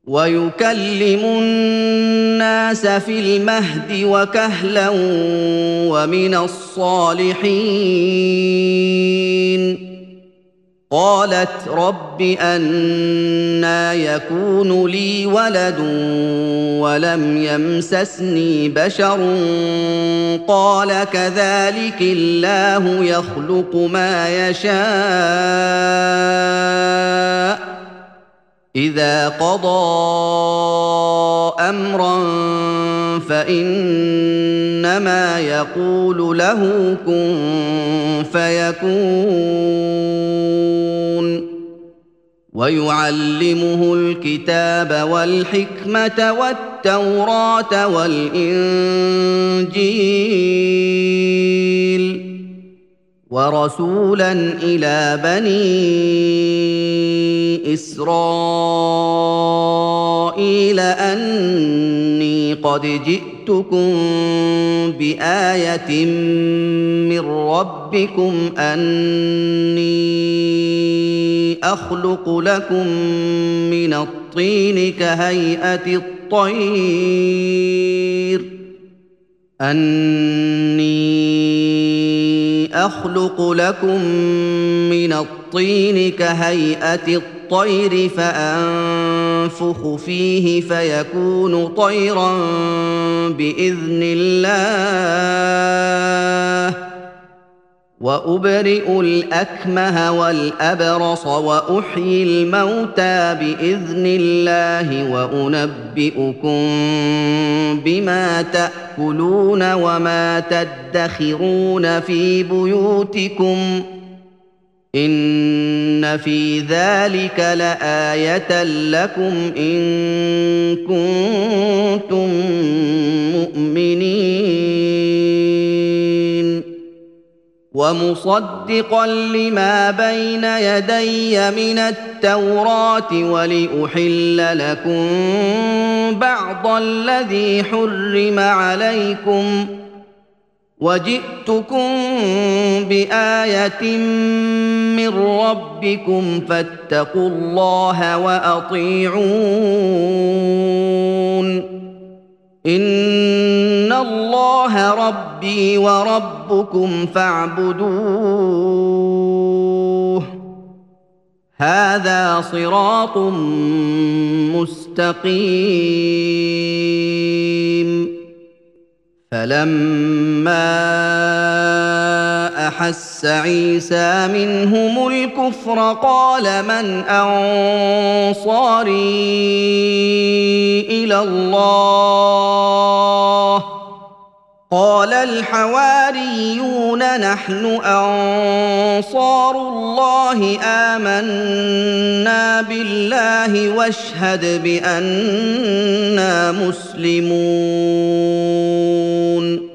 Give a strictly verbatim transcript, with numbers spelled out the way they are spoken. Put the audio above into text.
ويكلم الناس في المهد وكهلا ومن الصالحين. قالت رب أنى يكون لي ولد ولم يمسسني بشر قال كذلك الله يخلق ما يشاء إذا قضى أمرا فإنما يقول له كن فيكون. ويعلمه الكتاب والحكمة والتوراة والإنجيل ورسولا إلى بني إسرائيل أني قد جئتكم بآية من ربكم أني أخلق لكم من الطين كهيئة الطير أني أخلق لكم من الطين كهيئة الطير فأنفخ فيه فيكون طيرا بإذن الله وأبرئ الأكمه والأبرص وأحيي الموتى بإذن الله وأنبئكم بما تأكلون وما تدخرون في بيوتكم إن في ذلك لآية لكم إن كنتم مؤمنين ومصدقا لما بين يدي من التوراة ولأحل لكم بعض الذي حرم عليكم وجئتكم بآية من ربكم فاتقوا الله وأطيعون إن الله ربي وربكم فاعبدوه هذا صراط مستقيم. فلما أحس عيسى منهم الكفر قال من أنصاري إلى الله قال الحواريون نحن أنصار الله آمنا بالله واشهد بأننا مسلمون.